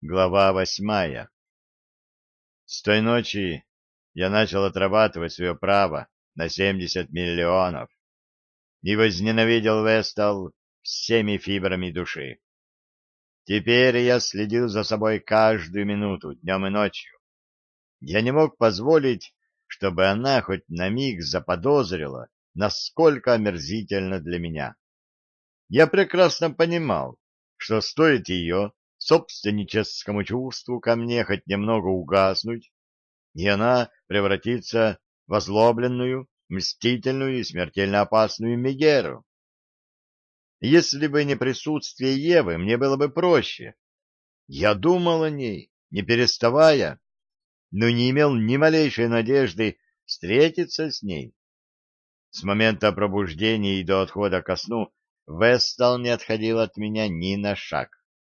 Глава 8. С той ночи я начал отрабатывать свое право на 70 миллионов и возненавидел Вестал всеми фибрами души. Теперь я следил за собой каждую минуту, днем и ночью. Я не мог позволить, чтобы она хоть на миг заподозрила, насколько омерзительно для меня. Я прекрасно понимал, что стоит ее собственническому чувству ко мне хоть немного угаснуть, и она превратится в озлобленную, мстительную и смертельно опасную Мегеру. Если бы не присутствие Евы, мне было бы проще. Я думал о ней, не переставая, но не имел ни малейшей надежды встретиться с ней. С момента пробуждения и до отхода ко сну Вестал не отходил от меня ни на шаг.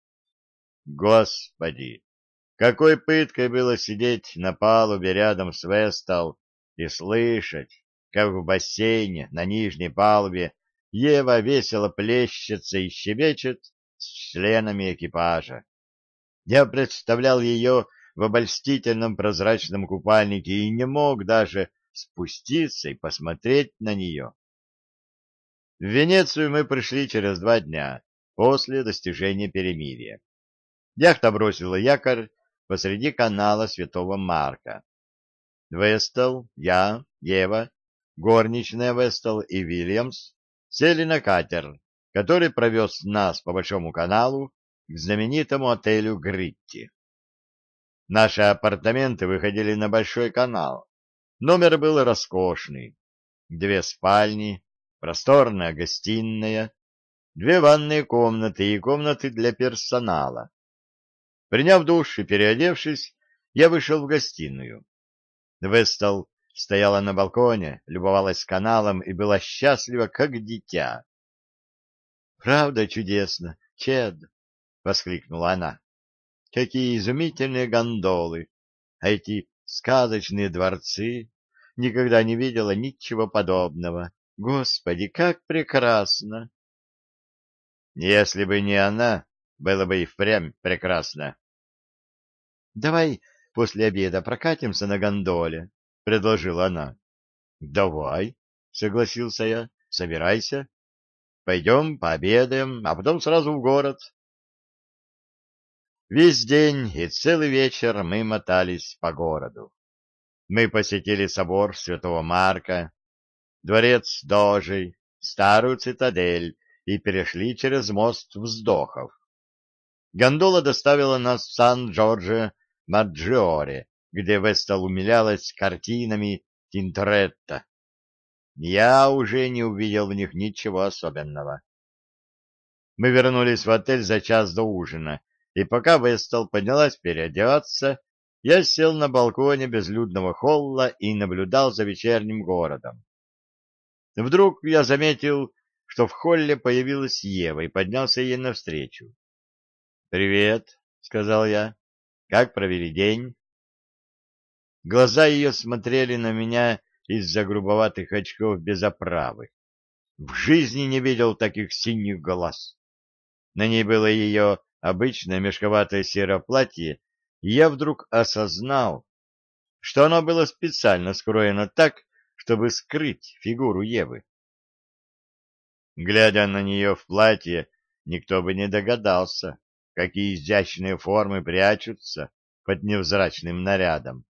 Господи! Какой пыткой было сидеть на палубе рядом с Вестал и слышать, как в бассейне на нижней палубе Ева весело плещется и щебечет с членами экипажа. Я представлял ее в обольстительном прозрачном купальнике и не мог даже спуститься и посмотреть на нее. В Венецию мы пришли через 2 дня после достижения перемирия. Яхта бросила якорь посреди канала Святого Марка. Вестал, я, Ева, горничная Вестал и Вильямс сели на катер, который провез нас по Большому каналу к знаменитому отелю Гритти. Наши апартаменты выходили на Большой канал. Номер был роскошный. 2 спальни, просторная гостиная, 2 ванные комнаты и комнаты для персонала. Приняв душ и переодевшись, я вышел в гостиную. Вестал стояла на балконе, любовалась каналом и была счастлива, как дитя. — Правда чудесно, Чед! — воскликнула она. — Какие изумительные гондолы! А эти сказочные дворцы! Никогда не видела ничего подобного. Господи, как прекрасно! Если бы не она, было бы и впрямь прекрасно. — Давай после обеда прокатимся на гондоле, — предложила она. — Давай, — согласился я, — собирайся. Пойдем, пообедаем, а потом сразу в город. Весь день и целый вечер мы мотались по городу. Мы посетили собор Святого Марка, дворец Дожей, старую цитадель и перешли через мост Вздохов. Гондола доставила нас в Сан-Джорджо-Маджиоре, где Вестал умилялась картинами Тинторетто. Я уже не увидел в них ничего особенного. Мы вернулись в отель за час до ужина, и пока Вестал поднялась переодеваться, я сел на балконе безлюдного холла и наблюдал за вечерним городом. Вдруг я заметил, что в холле появилась Ева и поднялся ей навстречу. «Привет», — сказал я. «Как провели день?» Глаза ее смотрели на меня из-за грубоватых очков без оправы. В жизни не видел таких синих глаз. На ней было ее обычное мешковатое серое платье, и я вдруг осознал, что оно было специально скроено так, чтобы скрыть фигуру Евы. Глядя на нее в платье, никто бы не догадался, какие изящные формы прячутся под невзрачным нарядом.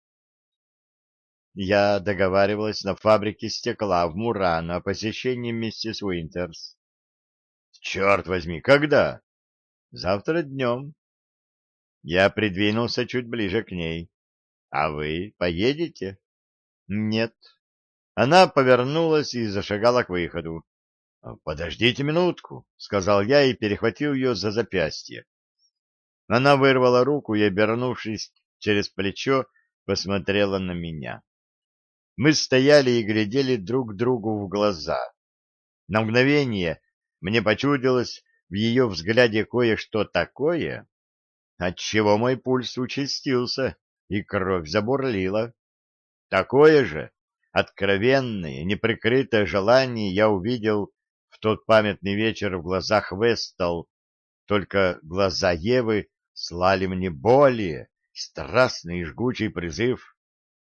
Я договаривалась на фабрике стекла в Мурано о посещении миссис Уинтерс. Черт возьми, когда? Завтра днем. Я придвинулся чуть ближе к ней. А вы поедете? Нет. Она повернулась и зашагала к выходу. Подождите минутку, сказал я и перехватил ее за запястье. Она вырвала руку и, обернувшись через плечо, посмотрела на меня. Мы стояли и глядели друг другу в глаза. На мгновение мне почудилось в ее взгляде кое-что такое, отчего мой пульс участился и кровь забурлила. Такое же откровенное, неприкрытое желание я увидел в тот памятный вечер в глазах Вестал, только глаза Евы слали мне более страстный и жгучий призыв.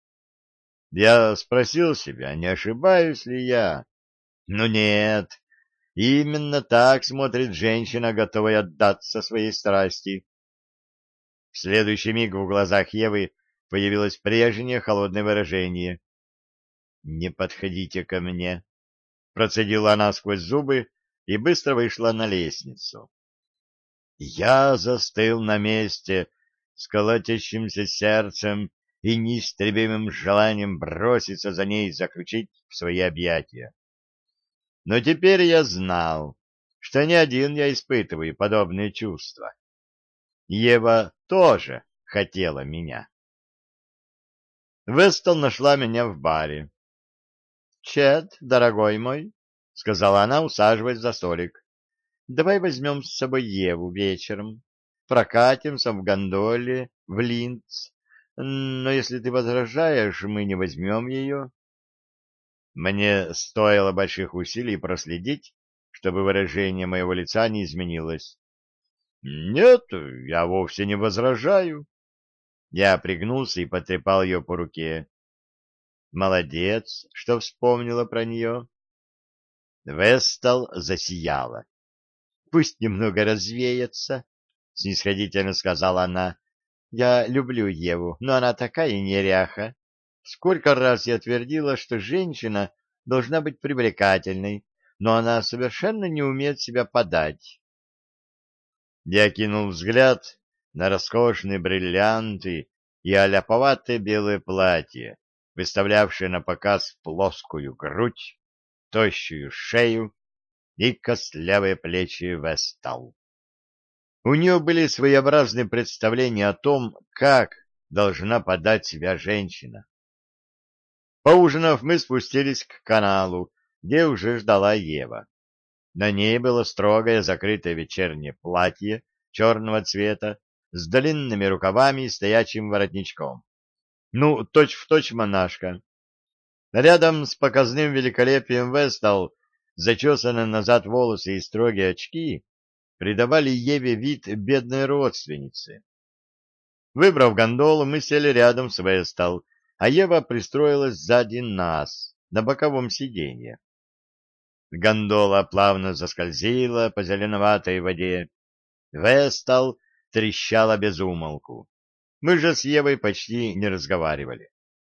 Я спросил себя, не ошибаюсь ли я. Но нет, именно так смотрит женщина, готовая отдаться своей страсти. В следующий миг в глазах Евы появилось прежнее холодное выражение. «Не подходите ко мне», — процедила она сквозь зубы и быстро вышла на лестницу. Я застыл на месте с колотящимся сердцем и неистребимым желанием броситься за ней и заключить в свои объятия. Но теперь я знал, что не один я испытываю подобные чувства. Ева тоже хотела меня. Вестон нашла меня в баре. — Чет, дорогой мой, — сказала она, усаживаясь за столик, — давай возьмем с собой Еву вечером. Прокатимся в гондоле, в Линц. Но если ты возражаешь, мы не возьмем ее. Мне стоило больших усилий проследить, чтобы выражение моего лица не изменилось. — Нет, я вовсе не возражаю. Я пригнулся и потрепал ее по руке. — Молодец, что вспомнила про нее. Вестал засияла. — Пусть немного развеется, — снисходительно сказала она. — Я люблю Еву, но она такая неряха. Сколько раз я твердила, что женщина должна быть привлекательной, но она совершенно не умеет себя подать. Я кинул взгляд на роскошные бриллианты и аляповатое белое платье, выставлявшее на показ плоскую грудь, тощую шею и костлявые плечи Вестал. У нее были своеобразные представления о том, как должна подать себя женщина. Поужинав, мы спустились к каналу, где уже ждала Ева. На ней было строгое закрытое вечернее платье черного цвета с длинными рукавами и стоячим воротничком. Ну, точь-в-точь монашка. Рядом с показным великолепием Вестал зачесанные назад волосы и строгие очки придавали Еве вид бедной родственницы. Выбрав гондолу, мы сели рядом с Вестал, а Ева пристроилась сзади нас, на боковом сиденье. Гондола плавно заскользила по зеленоватой воде. Вестал трещала без умолку. Мы же с Евой почти не разговаривали.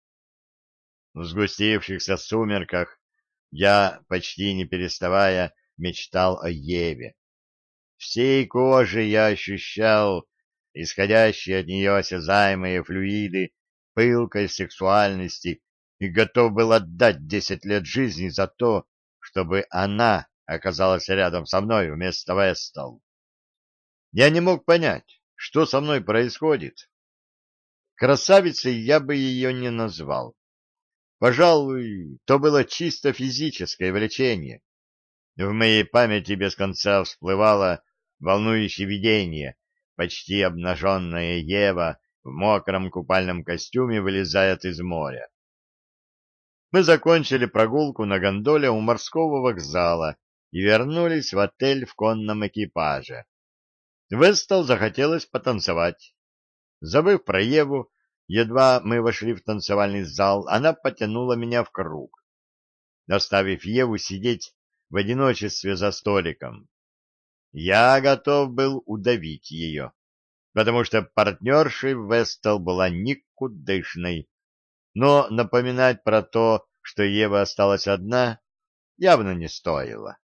В сгустившихся сумерках я, почти не переставая, мечтал о Еве. Всей кожей я ощущал исходящие от нее осязаемые флюиды пылкой сексуальности и готов был отдать 10 лет жизни за то, чтобы она оказалась рядом со мной вместо Вестал. Я не мог понять, что со мной происходит. Красавицей я бы ее не назвал. Пожалуй, то было чисто физическое влечение. В моей памяти без конца всплывало волнующее видение, почти обнаженная Ева в мокром купальном костюме вылезает из моря. Мы закончили прогулку на гондоле у морского вокзала и вернулись в отель в конном экипаже. Вестал захотелось потанцевать. Забыв про Еву, едва мы вошли в танцевальный зал, она потянула меня в круг, оставив Еву сидеть в одиночестве за столиком. Я готов был удавить ее, потому что партнершей Вестал была никудышной, но напоминать про то, что Ева осталась одна, явно не стоило.